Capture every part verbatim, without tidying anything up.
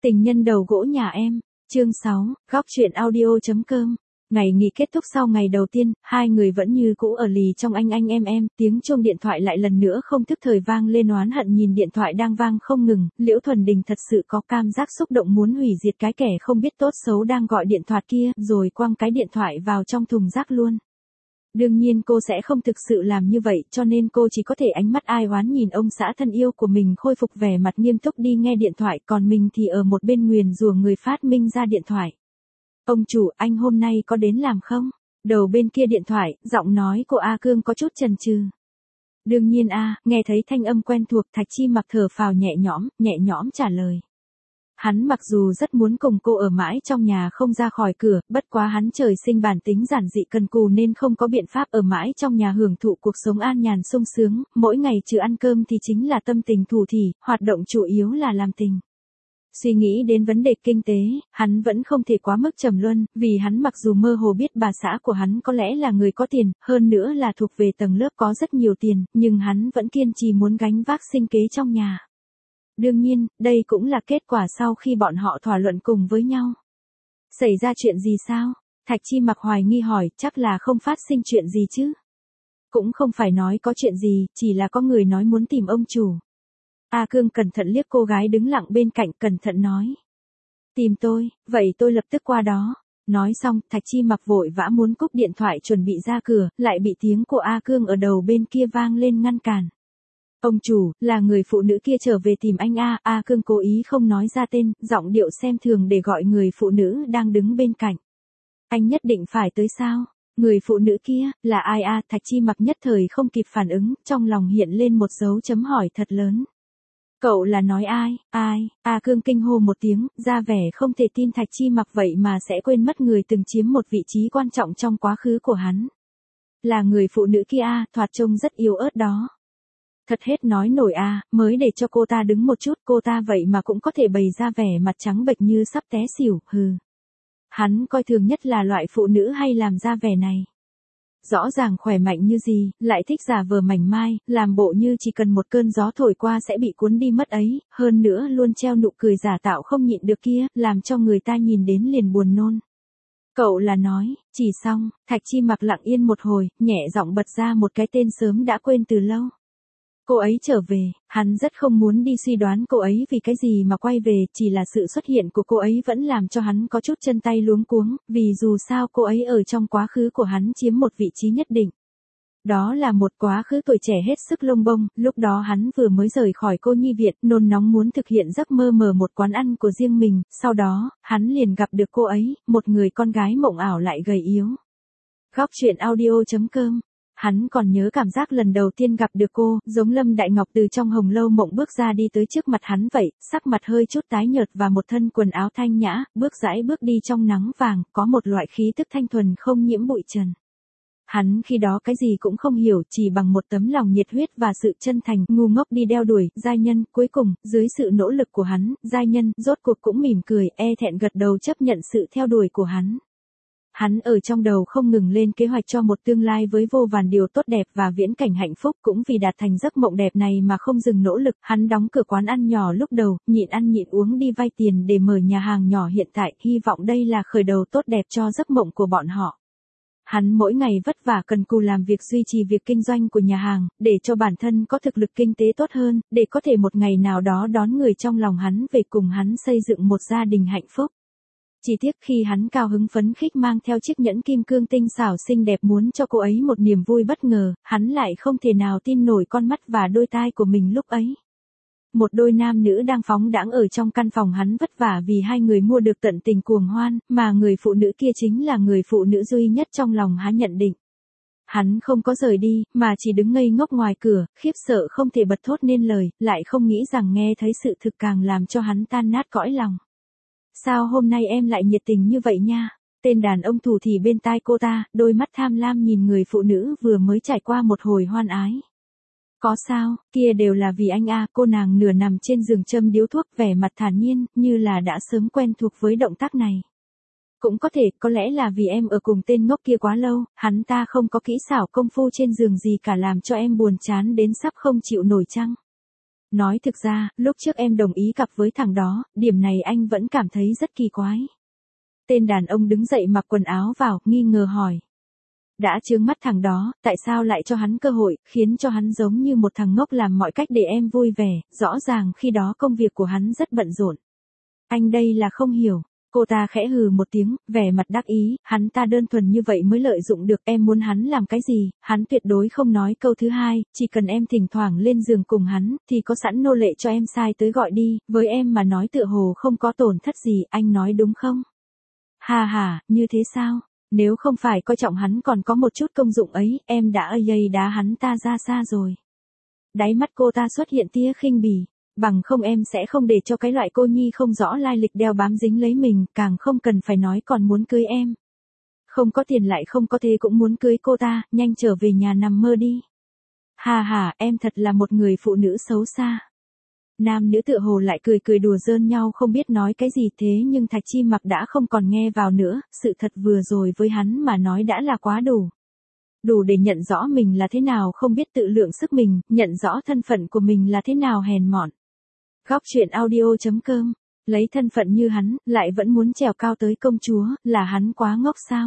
Tình nhân đầu gỗ nhà em, chương sáu, góc truyện audio.com. Ngày nghỉ kết thúc sau ngày đầu tiên, hai người vẫn như cũ ở lì trong anh anh em em, tiếng chuông điện thoại lại lần nữa không thức thời vang lên, oán hận nhìn điện thoại đang vang không ngừng, Liễu Thuần Đình thật sự có cảm giác xúc động muốn hủy diệt cái kẻ không biết tốt xấu đang gọi điện thoại kia, rồi quăng cái điện thoại vào trong thùng rác luôn. Đương nhiên cô sẽ không thực sự làm như vậy, cho nên cô chỉ có thể ánh mắt ai oán nhìn ông xã thân yêu của mình khôi phục vẻ mặt nghiêm túc đi nghe điện thoại, còn mình thì ở một bên nguyền rủa người phát minh ra điện thoại. Ông chủ, anh hôm nay có đến làm không? Đầu bên kia điện thoại, giọng nói của A Cương có chút chần chừ. Đương nhiên a, nghe thấy thanh âm quen thuộc, Thạch Chi Mặc thở phào nhẹ nhõm, nhẹ nhõm trả lời. Hắn mặc dù rất muốn cùng cô ở mãi trong nhà không ra khỏi cửa, bất quá hắn trời sinh bản tính giản dị cần cù nên không có biện pháp ở mãi trong nhà hưởng thụ cuộc sống an nhàn sung sướng, mỗi ngày trừ ăn cơm thì chính là tâm tình thủ thỉ, hoạt động chủ yếu là làm tình. Suy nghĩ đến vấn đề kinh tế, hắn vẫn không thể quá mức trầm luân, vì hắn mặc dù mơ hồ biết bà xã của hắn có lẽ là người có tiền, hơn nữa là thuộc về tầng lớp có rất nhiều tiền, nhưng hắn vẫn kiên trì muốn gánh vác sinh kế trong nhà. Đương nhiên, đây cũng là kết quả sau khi bọn họ thỏa luận cùng với nhau. Xảy ra chuyện gì sao? Thạch Chi Mặc hoài nghi hỏi, chắc là không phát sinh chuyện gì chứ? Cũng không phải nói có chuyện gì, chỉ là có người nói muốn tìm ông chủ. A Cương cẩn thận liếc cô gái đứng lặng bên cạnh, cẩn thận nói. Tìm tôi, vậy tôi lập tức qua đó. Nói xong, Thạch Chi Mặc vội vã muốn cúp điện thoại chuẩn bị ra cửa, lại bị tiếng của A Cương ở đầu bên kia vang lên ngăn cản. Ông chủ, là người phụ nữ kia trở về tìm anh A. A Cương cố ý không nói ra tên, giọng điệu xem thường để gọi người phụ nữ đang đứng bên cạnh. Anh nhất định phải tới sao? Người phụ nữ kia, là ai a? Thạch Chi Mặc nhất thời không kịp phản ứng, trong lòng hiện lên một dấu chấm hỏi thật lớn. Cậu là nói ai, ai? A Cương kinh hô một tiếng, ra vẻ không thể tin Thạch Chi Mặc vậy mà sẽ quên mất người từng chiếm một vị trí quan trọng trong quá khứ của hắn. Là người phụ nữ kia a, thoạt trông rất yếu ớt đó. Thật hết nói nổi a, mới để cho cô ta đứng một chút, cô ta vậy mà cũng có thể bày ra vẻ mặt trắng bệch như sắp té xỉu, hừ. Hắn coi thường nhất là loại phụ nữ hay làm ra vẻ này. Rõ ràng khỏe mạnh như gì, lại thích giả vờ mảnh mai, làm bộ như chỉ cần một cơn gió thổi qua sẽ bị cuốn đi mất ấy, hơn nữa luôn treo nụ cười giả tạo không nhịn được kia, làm cho người ta nhìn đến liền buồn nôn. Cậu là nói, chỉ xong, Thạch Chi Mặc lặng yên một hồi, nhẹ giọng bật ra một cái tên sớm đã quên từ lâu. Cô ấy trở về, hắn rất không muốn đi suy đoán cô ấy vì cái gì mà quay về, chỉ là sự xuất hiện của cô ấy vẫn làm cho hắn có chút chân tay luống cuống, vì dù sao cô ấy ở trong quá khứ của hắn chiếm một vị trí nhất định. Đó là một quá khứ tuổi trẻ hết sức lông bông, lúc đó hắn vừa mới rời khỏi cô nhi viện, nôn nóng muốn thực hiện giấc mơ mở một quán ăn của riêng mình, sau đó, hắn liền gặp được cô ấy, một người con gái mộng ảo lại gầy yếu. Góc truyện audio.com. Hắn còn nhớ cảm giác lần đầu tiên gặp được cô, giống Lâm Đại Ngọc từ trong hồng lâu mộng bước ra đi tới trước mặt hắn vậy, sắc mặt hơi chút tái nhợt và một thân quần áo thanh nhã, bước rãi bước đi trong nắng vàng, có một loại khí tức thanh thuần không nhiễm bụi trần. Hắn khi đó cái gì cũng không hiểu, chỉ bằng một tấm lòng nhiệt huyết và sự chân thành, ngu ngốc đi đeo đuổi, giai nhân, cuối cùng, dưới sự nỗ lực của hắn, giai nhân, rốt cuộc cũng mỉm cười, e thẹn gật đầu chấp nhận sự theo đuổi của hắn. Hắn ở trong đầu không ngừng lên kế hoạch cho một tương lai với vô vàn điều tốt đẹp và viễn cảnh hạnh phúc, cũng vì đạt thành giấc mộng đẹp này mà không dừng nỗ lực, hắn đóng cửa quán ăn nhỏ lúc đầu, nhịn ăn nhịn uống đi vay tiền để mở nhà hàng nhỏ hiện tại, hy vọng đây là khởi đầu tốt đẹp cho giấc mộng của bọn họ. Hắn mỗi ngày vất vả cần cù làm việc duy trì việc kinh doanh của nhà hàng, để cho bản thân có thực lực kinh tế tốt hơn, để có thể một ngày nào đó đón người trong lòng hắn về cùng hắn xây dựng một gia đình hạnh phúc. Chỉ tiếc khi hắn cao hứng phấn khích mang theo chiếc nhẫn kim cương tinh xảo xinh đẹp muốn cho cô ấy một niềm vui bất ngờ, hắn lại không thể nào tin nổi con mắt và đôi tai của mình lúc ấy. Một đôi nam nữ đang phóng đãng ở trong căn phòng hắn vất vả vì hai người mua được tận tình cuồng hoan, mà người phụ nữ kia chính là người phụ nữ duy nhất trong lòng hắn nhận định. Hắn không có rời đi, mà chỉ đứng ngây ngốc ngoài cửa, khiếp sợ không thể bật thốt nên lời, lại không nghĩ rằng nghe thấy sự thực càng làm cho hắn tan nát cõi lòng. Sao hôm nay em lại nhiệt tình như vậy nha? Tên đàn ông thủ thì bên tai cô ta, đôi mắt tham lam nhìn người phụ nữ vừa mới trải qua một hồi hoan ái. Có sao, kia đều là vì anh a. Cô nàng nửa nằm trên giường châm điếu thuốc, vẻ mặt thản nhiên, như là đã sớm quen thuộc với động tác này. Cũng có thể, có lẽ là vì em ở cùng tên ngốc kia quá lâu, hắn ta không có kỹ xảo công phu trên giường gì cả làm cho em buồn chán đến sắp không chịu nổi chăng? Nói thực ra, lúc trước em đồng ý cặp với thằng đó, điểm này anh vẫn cảm thấy rất kỳ quái. Tên đàn ông đứng dậy mặc quần áo vào, nghi ngờ hỏi. Đã chướng mắt thằng đó, tại sao lại cho hắn cơ hội, khiến cho hắn giống như một thằng ngốc làm mọi cách để em vui vẻ, rõ ràng khi đó công việc của hắn rất bận rộn. Anh đây là không hiểu. Cô ta khẽ hừ một tiếng, vẻ mặt đắc ý, hắn ta đơn thuần như vậy mới lợi dụng được, em muốn hắn làm cái gì, hắn tuyệt đối không nói câu thứ hai, chỉ cần em thỉnh thoảng lên giường cùng hắn, thì có sẵn nô lệ cho em sai tới gọi đi, với em mà nói tựa hồ không có tổn thất gì, anh nói đúng không? Hà hà, như thế sao? Nếu không phải coi trọng hắn còn có một chút công dụng ấy, em đã ây dây đá hắn ta ra xa rồi. Đáy mắt cô ta xuất hiện tia khinh bỉ. Bằng không em sẽ không để cho cái loại cô nhi không rõ lai lịch đeo bám dính lấy mình, càng không cần phải nói còn muốn cưới em. Không có tiền lại không có thế cũng muốn cưới cô ta, nhanh trở về nhà nằm mơ đi. Hà hà, em thật là một người phụ nữ xấu xa. Nam nữ tựa hồ lại cười cười đùa giỡn nhau không biết nói cái gì, thế nhưng Thạch Chi Mặc đã không còn nghe vào nữa, sự thật vừa rồi với hắn mà nói đã là quá đủ. Đủ để nhận rõ mình là thế nào không biết tự lượng sức mình, nhận rõ thân phận của mình là thế nào hèn mọn. Góc truyện audio chấm com, lấy thân phận như hắn, lại vẫn muốn trèo cao tới công chúa, là hắn quá ngốc sao?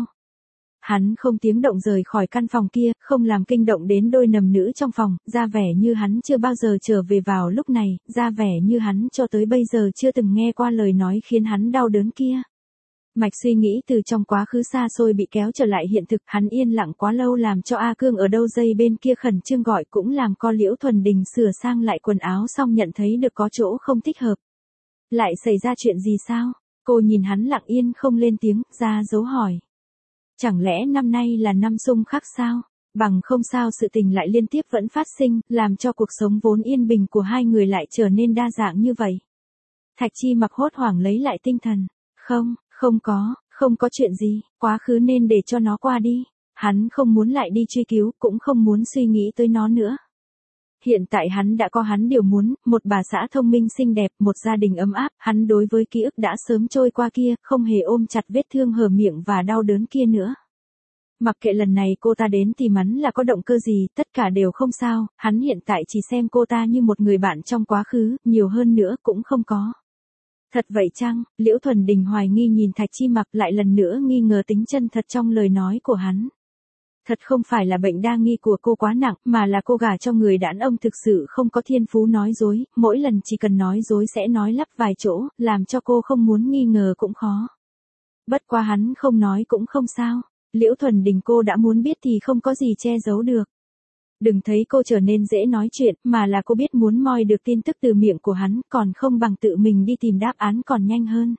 Hắn không tiếng động rời khỏi căn phòng kia, không làm kinh động đến đôi nầm nữ trong phòng, ra vẻ như hắn chưa bao giờ trở về vào lúc này, ra vẻ như hắn cho tới bây giờ chưa từng nghe qua lời nói khiến hắn đau đớn kia. Mạch suy nghĩ từ trong quá khứ xa xôi bị kéo trở lại hiện thực, hắn yên lặng quá lâu làm cho A Cương ở đâu dây bên kia khẩn trương gọi, cũng làm co Liễu Thuần Đình sửa sang lại quần áo xong nhận thấy được có chỗ không thích hợp. Lại xảy ra chuyện gì sao? Cô nhìn hắn lặng yên không lên tiếng, ra dấu hỏi. Chẳng lẽ năm nay là năm xung khắc sao? Bằng không sao sự tình lại liên tiếp vẫn phát sinh, làm cho cuộc sống vốn yên bình của hai người lại trở nên đa dạng như vậy. Thạch Chi Mặc hốt hoảng lấy lại tinh thần. Không, không có, không có chuyện gì, quá khứ nên để cho nó qua đi. Hắn không muốn lại đi truy cứu, cũng không muốn suy nghĩ tới nó nữa. Hiện tại hắn đã có hắn điều muốn, một bà xã thông minh xinh đẹp, một gia đình ấm áp, hắn đối với ký ức đã sớm trôi qua kia, không hề ôm chặt vết thương hở miệng và đau đớn kia nữa. Mặc kệ lần này cô ta đến tìm hắn là có động cơ gì, tất cả đều không sao, hắn hiện tại chỉ xem cô ta như một người bạn trong quá khứ, nhiều hơn nữa cũng không có. Thật vậy chăng? Liễu Thuần Đình hoài nghi nhìn Thạch Chi Mặc, lại lần nữa nghi ngờ tính chân thật trong lời nói của hắn. Thật không phải là bệnh đa nghi của cô quá nặng, mà là cô gả cho người đàn ông thực sự không có thiên phú nói dối, mỗi lần chỉ cần nói dối sẽ nói lắp vài chỗ, làm cho cô không muốn nghi ngờ cũng khó. Bất quá hắn không nói cũng không sao, Liễu Thuần Đình cô đã muốn biết thì không có gì che giấu được. Đừng thấy cô trở nên dễ nói chuyện, mà là cô biết muốn moi được tin tức từ miệng của hắn, còn không bằng tự mình đi tìm đáp án còn nhanh hơn.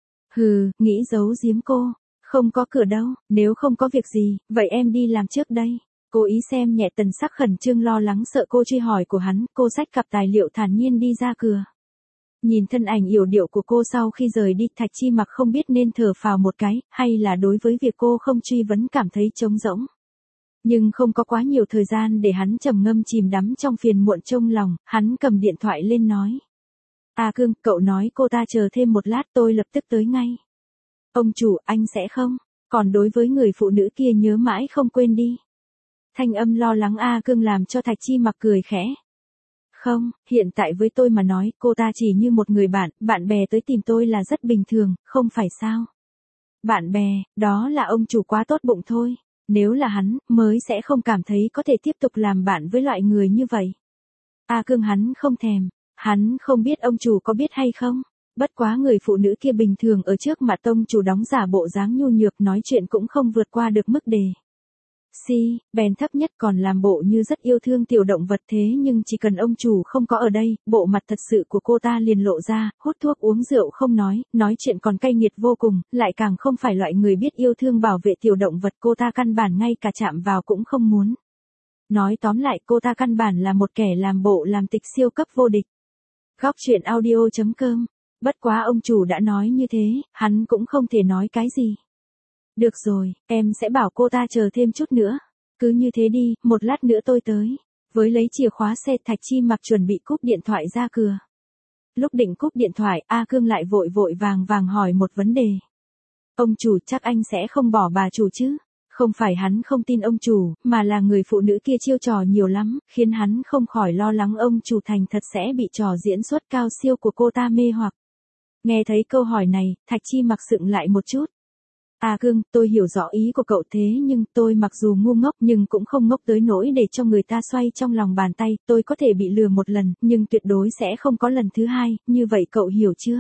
Hừ, nghĩ giấu giếm cô. Không có cửa đâu, nếu không có việc gì, vậy em đi làm trước đây. Cố ý xem nhẹ tần sắc khẩn trương lo lắng sợ cô truy hỏi của hắn, cô xách cặp tài liệu thản nhiên đi ra cửa. Nhìn thân ảnh yểu điệu của cô sau khi rời đi, Thạch Chi Mặc không biết nên thở phào một cái, hay là đối với việc cô không truy vấn cảm thấy trống rỗng. Nhưng không có quá nhiều thời gian để hắn trầm ngâm chìm đắm trong phiền muộn trong lòng, hắn cầm điện thoại lên nói. À Cương, cậu nói cô ta chờ thêm một lát tôi lập tức tới ngay. Ông chủ, anh sẽ không, còn đối với người phụ nữ kia nhớ mãi không quên đi. Thanh âm lo lắng A Cương làm cho Thạch Chi Mặc cười khẽ. Không, hiện tại với tôi mà nói, cô ta chỉ như một người bạn, bạn bè tới tìm tôi là rất bình thường, không phải sao? Bạn bè, đó là ông chủ quá tốt bụng thôi. Nếu là hắn, mới sẽ không cảm thấy có thể tiếp tục làm bạn với loại người như vậy. A Cương hắn không thèm, hắn không biết ông chủ có biết hay không. Bất quá người phụ nữ kia bình thường ở trước mặt ông chủ đóng giả bộ dáng nhu nhược, nói chuyện cũng không vượt qua được mức đề. Si, bèn thấp nhất còn làm bộ như rất yêu thương tiểu động vật, thế nhưng chỉ cần ông chủ không có ở đây, bộ mặt thật sự của cô ta liền lộ ra, hút thuốc uống rượu không nói, nói chuyện còn cay nghiệt vô cùng, lại càng không phải loại người biết yêu thương bảo vệ tiểu động vật, cô ta căn bản ngay cả chạm vào cũng không muốn. Nói tóm lại, cô ta căn bản là một kẻ làm bộ làm tịch siêu cấp vô địch. Góc truyện audio chấm com. Bất quá ông chủ đã nói như thế, hắn cũng không thể nói cái gì. Được rồi, em sẽ bảo cô ta chờ thêm chút nữa. Cứ như thế đi, một lát nữa tôi tới. Với lấy chìa khóa xe, Thạch Chi Mặc chuẩn bị cúp điện thoại ra cửa. Lúc định cúp điện thoại, A Cương lại vội vội vàng vàng hỏi một vấn đề. Ông chủ, chắc anh sẽ không bỏ bà chủ chứ? Không phải hắn không tin ông chủ, mà là người phụ nữ kia chiêu trò nhiều lắm, khiến hắn không khỏi lo lắng ông chủ thành thật sẽ bị trò diễn xuất cao siêu của cô ta mê hoặc. Nghe thấy câu hỏi này, Thạch Chi Mặc sững lại một chút. A Cương, tôi hiểu rõ ý của cậu thế nhưng tôi mặc dù ngu ngốc nhưng cũng không ngốc tới nỗi để cho người ta xoay trong lòng bàn tay, tôi có thể bị lừa một lần, nhưng tuyệt đối sẽ không có lần thứ hai, như vậy cậu hiểu chưa?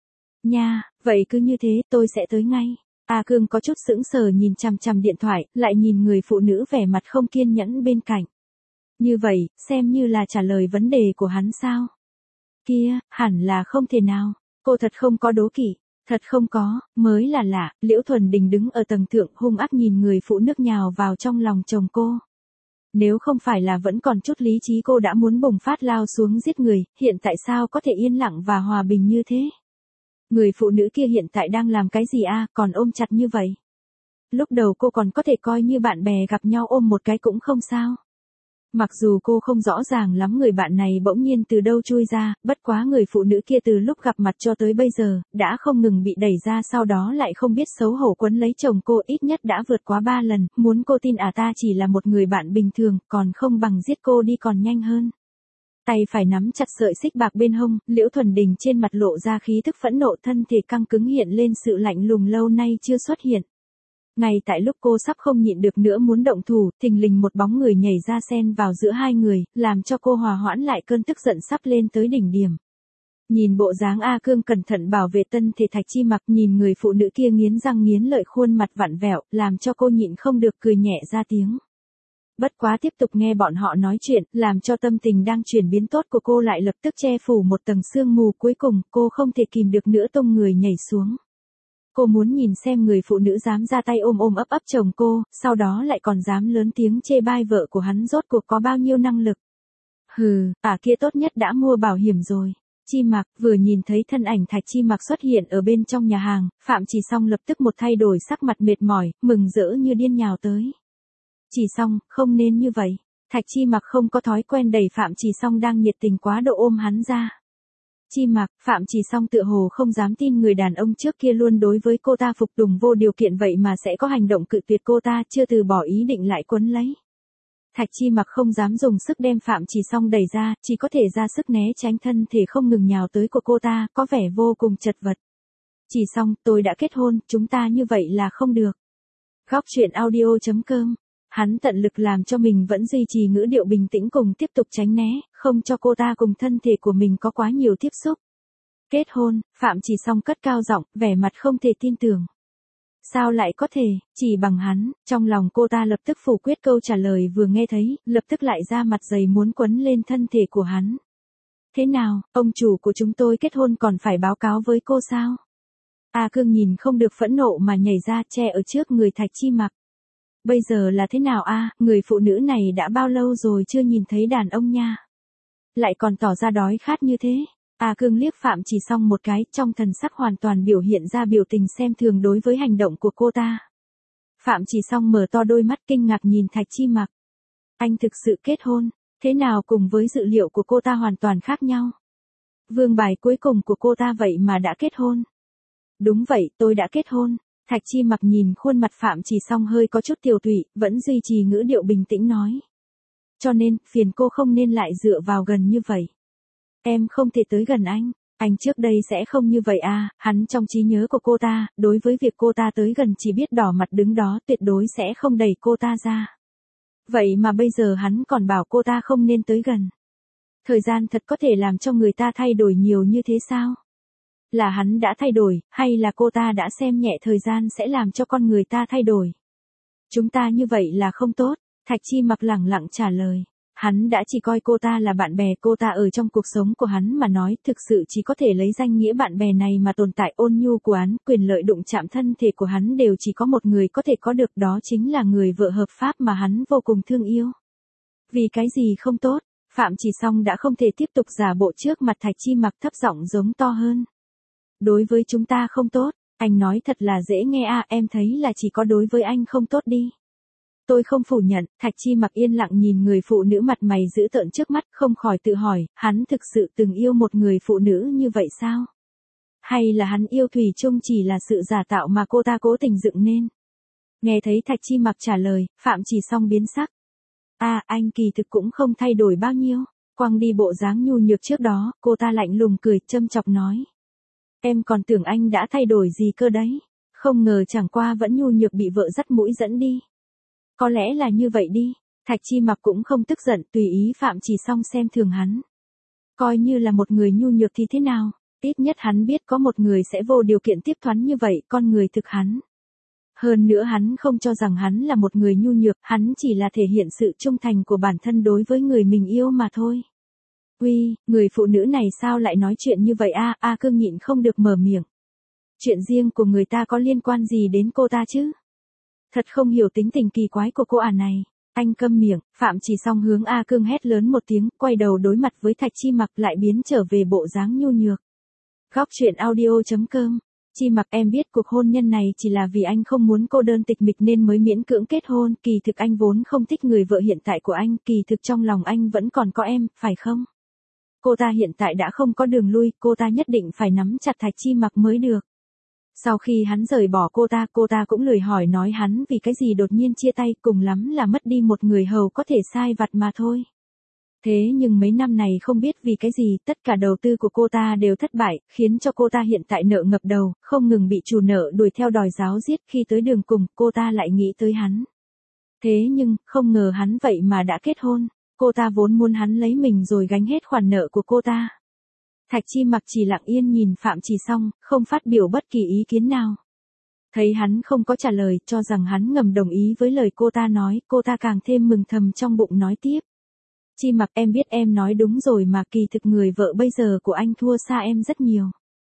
Nha, vậy cứ như thế, tôi sẽ tới ngay. A Cương có chút sững sờ nhìn chằm chằm điện thoại, lại nhìn người phụ nữ vẻ mặt không kiên nhẫn bên cạnh. Như vậy, xem như là trả lời vấn đề của hắn sao? Kia, hẳn là không thể nào, cô thật không có đố kỵ. Thật không có, mới là lạ, Liễu Thuần Đình đứng ở tầng thượng hung ác nhìn người phụ nước nhào vào trong lòng chồng cô. Nếu không phải là vẫn còn chút lý trí cô đã muốn bùng phát lao xuống giết người, hiện tại sao có thể yên lặng và hòa bình như thế? Người phụ nữ kia hiện tại đang làm cái gì a, còn ôm chặt như vậy? Lúc đầu cô còn có thể coi như bạn bè gặp nhau ôm một cái cũng không sao. Mặc dù cô không rõ ràng lắm người bạn này bỗng nhiên từ đâu chui ra, bất quá người phụ nữ kia từ lúc gặp mặt cho tới bây giờ, đã không ngừng bị đẩy ra sau đó lại không biết xấu hổ quấn lấy chồng cô ít nhất đã vượt quá ba lần, muốn cô tin à ta chỉ là một người bạn bình thường, còn không bằng giết cô đi còn nhanh hơn. Tay phải nắm chặt sợi xích bạc bên hông, Liễu Thuần Đình trên mặt lộ ra khí thức phẫn nộ thân thể căng cứng hiện lên sự lạnh lùng lâu nay chưa xuất hiện. Ngay tại lúc cô sắp không nhịn được nữa muốn động thủ, thình lình một bóng người nhảy ra xen vào giữa hai người, làm cho cô hòa hoãn lại cơn tức giận sắp lên tới đỉnh điểm. Nhìn bộ dáng A Cương cẩn thận bảo vệ tân thể Thạch Chi Mặc, nhìn người phụ nữ kia nghiến răng nghiến lợi khuôn mặt vặn vẹo, làm cho cô nhịn không được cười nhẹ ra tiếng. Bất quá tiếp tục nghe bọn họ nói chuyện, làm cho tâm tình đang chuyển biến tốt của cô lại lập tức che phủ một tầng sương mù, cuối cùng cô không thể kìm được nữa tung người nhảy xuống. Cô muốn nhìn xem người phụ nữ dám ra tay ôm ôm ấp ấp chồng cô, sau đó lại còn dám lớn tiếng chê bai vợ của hắn rốt cuộc có bao nhiêu năng lực. Hừ, ả kia tốt nhất đã mua bảo hiểm rồi. Chi Mặc vừa nhìn thấy thân ảnh Thạch Chi Mặc xuất hiện ở bên trong nhà hàng, Phạm Chỉ Song lập tức một thay đổi sắc mặt mệt mỏi, mừng rỡ như điên nhào tới. Chỉ Song, không nên như vậy. Thạch Chi Mặc không có thói quen đẩy Phạm Chỉ Song đang nhiệt tình quá độ ôm hắn ra. Chi Mặc, Phạm Chỉ Song tựa hồ không dám tin người đàn ông trước kia luôn đối với cô ta phục tùng vô điều kiện vậy mà sẽ có hành động cự tuyệt cô ta, chưa từ bỏ ý định lại quấn lấy. Thạch Chi Mặc không dám dùng sức đem Phạm Chỉ Song đẩy ra, chỉ có thể ra sức né tránh thân thể không ngừng nhào tới của cô ta, có vẻ vô cùng chật vật. Chỉ Song, tôi đã kết hôn, chúng ta như vậy là không được. Góc truyện audio chấm com. Hắn tận lực làm cho mình vẫn duy trì ngữ điệu bình tĩnh cùng tiếp tục tránh né, không cho cô ta cùng thân thể của mình có quá nhiều tiếp xúc. Kết hôn, Phạm Chỉ Song cất cao giọng, vẻ mặt không thể tin tưởng. Sao lại có thể, chỉ bằng hắn, trong lòng cô ta lập tức phủ quyết câu trả lời vừa nghe thấy, lập tức lại ra mặt dày muốn quấn lên thân thể của hắn. Thế nào, ông chủ của chúng tôi kết hôn còn phải báo cáo với cô sao? A Cương nhìn không được phẫn nộ mà nhảy ra che ở trước người Thạch Chi Mặc. Bây giờ là thế nào a, người phụ nữ này đã bao lâu rồi chưa nhìn thấy đàn ông nha. Lại còn tỏ ra đói khát như thế. A Cương liếc Phạm Chỉ Song một cái, trong thần sắc hoàn toàn biểu hiện ra biểu tình xem thường đối với hành động của cô ta. Phạm Chỉ Song mở to đôi mắt kinh ngạc nhìn Thạch Chi Mặc. Anh thực sự kết hôn, thế nào cùng với dự liệu của cô ta hoàn toàn khác nhau. Vương bài cuối cùng của cô ta vậy mà đã kết hôn. Đúng vậy, tôi đã kết hôn. Thạch Chi Mặc nhìn khuôn mặt Phạm Chỉ Song hơi có chút tiều tụy, vẫn duy trì ngữ điệu bình tĩnh nói. Cho nên, phiền cô không nên lại dựa vào gần như vậy. Em không thể tới gần anh, anh trước đây sẽ không như vậy à, hắn trong trí nhớ của cô ta, đối với việc cô ta tới gần chỉ biết đỏ mặt đứng đó tuyệt đối sẽ không đẩy cô ta ra. Vậy mà bây giờ hắn còn bảo cô ta không nên tới gần. Thời gian thật có thể làm cho người ta thay đổi nhiều như thế sao? Là hắn đã thay đổi, hay là cô ta đã xem nhẹ thời gian sẽ làm cho con người ta thay đổi? Chúng ta như vậy là không tốt, Thạch Chi Mặc lẳng lặng trả lời. Hắn đã chỉ coi cô ta là bạn bè, cô ta ở trong cuộc sống của hắn mà nói thực sự chỉ có thể lấy danh nghĩa bạn bè này mà tồn tại, ôn nhu của hắn, quyền lợi đụng chạm thân thể của hắn đều chỉ có một người có thể có được, đó chính là người vợ hợp pháp mà hắn vô cùng thương yêu. Vì cái gì không tốt, Phạm Chỉ Song đã không thể tiếp tục giả bộ trước mặt Thạch Chi Mặc, thấp giọng giống to hơn. Đối với chúng ta không tốt, anh nói thật là dễ nghe à, em thấy là chỉ có đối với anh không tốt đi. Tôi không phủ nhận, Thạch Chi Mặc yên lặng nhìn người phụ nữ mặt mày dữ tợn trước mắt, không khỏi tự hỏi, hắn thực sự từng yêu một người phụ nữ như vậy sao? Hay là hắn yêu thủy chung chỉ là sự giả tạo mà cô ta cố tình dựng nên? Nghe thấy Thạch Chi Mặc trả lời, Phạm Chỉ Song biến sắc. À, anh kỳ thực cũng không thay đổi bao nhiêu. Quăng đi bộ dáng nhu nhược trước đó, cô ta lạnh lùng cười, châm chọc nói. Em còn tưởng anh đã thay đổi gì cơ đấy. Không ngờ chẳng qua vẫn nhu nhược bị vợ dắt mũi dẫn đi. Có lẽ là như vậy đi. Thạch Chi Mặc cũng không tức giận, tùy ý Phạm Chỉ Song xem thường hắn. Coi như là một người nhu nhược thì thế nào, ít nhất hắn biết có một người sẽ vô điều kiện tiếp thoán như vậy, con người thực hắn. Hơn nữa hắn không cho rằng hắn là một người nhu nhược, hắn chỉ là thể hiện sự trung thành của bản thân đối với người mình yêu mà thôi. Uy, người phụ nữ này sao lại nói chuyện như vậy a? A Cương nhịn không được mở miệng. Chuyện riêng của người ta có liên quan gì đến cô ta chứ? Thật không hiểu tính tình kỳ quái của cô ả này. Anh câm miệng, Phạm Chỉ Song hướng A Cương hét lớn một tiếng, quay đầu đối mặt với Thạch Chi Mặc lại biến trở về bộ dáng nhu nhược. Góc truyện audio chấm com. Chi Mặc, em biết cuộc hôn nhân này chỉ là vì anh không muốn cô đơn tịch mịch nên mới miễn cưỡng kết hôn, kỳ thực anh vốn không thích người vợ hiện tại của anh, kỳ thực trong lòng anh vẫn còn có em, phải không? Cô ta hiện tại đã không có đường lui, cô ta nhất định phải nắm chặt Thạch Chi Mặc mới được. Sau khi hắn rời bỏ cô ta, cô ta cũng lười hỏi nói hắn vì cái gì đột nhiên chia tay, cùng lắm là mất đi một người hầu có thể sai vặt mà thôi. Thế nhưng mấy năm này không biết vì cái gì, tất cả đầu tư của cô ta đều thất bại, khiến cho cô ta hiện tại nợ ngập đầu, không ngừng bị chủ nợ đuổi theo đòi giáo giết, khi tới đường cùng, cô ta lại nghĩ tới hắn. Thế nhưng, không ngờ hắn vậy mà đã kết hôn, cô ta vốn muốn hắn lấy mình rồi gánh hết khoản nợ của cô ta. Thạch Chi Mặc chỉ lặng yên nhìn Phạm Chỉ Song, không phát biểu bất kỳ ý kiến nào. Thấy hắn không có trả lời, cho rằng hắn ngầm đồng ý với lời cô ta nói, cô ta càng thêm mừng thầm trong bụng nói tiếp. Chi Mặc, em biết em nói đúng rồi mà, kỳ thực người vợ bây giờ của anh thua xa em rất nhiều.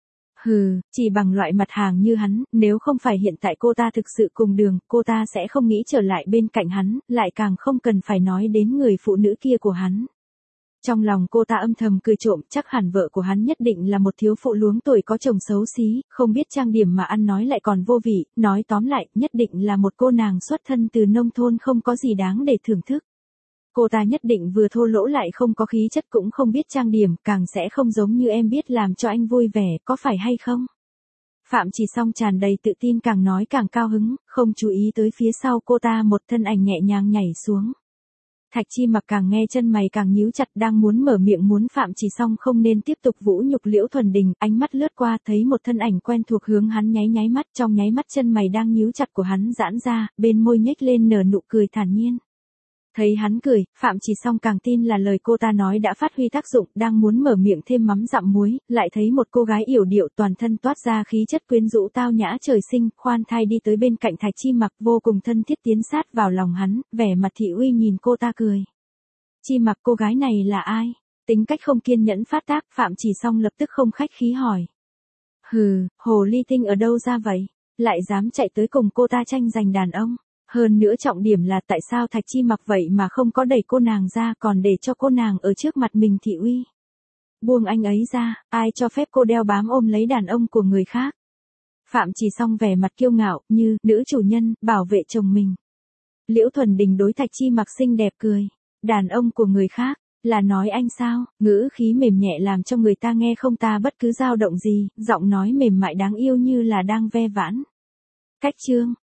Hừ, chỉ bằng loại mặt hàng như hắn, nếu không phải hiện tại cô ta thực sự cùng đường, cô ta sẽ không nghĩ trở lại bên cạnh hắn, lại càng không cần phải nói đến người phụ nữ kia của hắn. Trong lòng cô ta âm thầm cười trộm, chắc hẳn vợ của hắn nhất định là một thiếu phụ luống tuổi có chồng xấu xí, không biết trang điểm mà ăn nói lại còn vô vị, nói tóm lại, nhất định là một cô nàng xuất thân từ nông thôn không có gì đáng để thưởng thức. Cô ta nhất định vừa thô lỗ lại không có khí chất cũng không biết trang điểm, càng sẽ không giống như em biết làm cho anh vui vẻ, có phải hay không? Phạm Chỉ Song tràn đầy tự tin, càng nói càng cao hứng, không chú ý tới phía sau cô ta một thân ảnh nhẹ nhàng nhảy xuống. Thạch Chi Mặc càng nghe chân mày càng nhíu chặt, đang muốn mở miệng muốn Phạm Chỉ Song không nên tiếp tục vũ nhục Liễu Thuần Đình, ánh mắt lướt qua thấy một thân ảnh quen thuộc hướng hắn nháy nháy mắt, trong nháy mắt chân mày đang nhíu chặt của hắn giãn ra, bên môi nhếch lên nở nụ cười thản nhiên. Thấy hắn cười, Phạm Chỉ Song càng tin là lời cô ta nói đã phát huy tác dụng, đang muốn mở miệng thêm mắm dặm muối, lại thấy một cô gái yểu điệu toàn thân toát ra khí chất quyến rũ tao nhã trời sinh, khoan thai đi tới bên cạnh Thạch Chi Mặc, vô cùng thân thiết tiến sát vào lòng hắn, vẻ mặt thị uy nhìn cô ta cười. Chi Mặc, cô gái này là ai? Tính cách không kiên nhẫn phát tác, Phạm Chỉ Song lập tức không khách khí hỏi. Hừ, hồ ly tinh ở đâu ra vậy? Lại dám chạy tới cùng cô ta tranh giành đàn ông? Hơn nữa trọng điểm là tại sao Thạch Chi Mặc vậy mà không có đẩy cô nàng ra, còn để cho cô nàng ở trước mặt mình thị uy. Buông anh ấy ra, ai cho phép cô đeo bám ôm lấy đàn ông của người khác? Phạm Chỉ Song vẻ mặt kiêu ngạo, như nữ chủ nhân, bảo vệ chồng mình. Liễu Thuần Đình đối Thạch Chi Mặc xinh đẹp cười. Đàn ông của người khác, là nói anh sao? Ngữ khí mềm nhẹ làm cho người ta nghe không ta bất cứ dao động gì, giọng nói mềm mại đáng yêu như là đang ve vãn. Cách chương.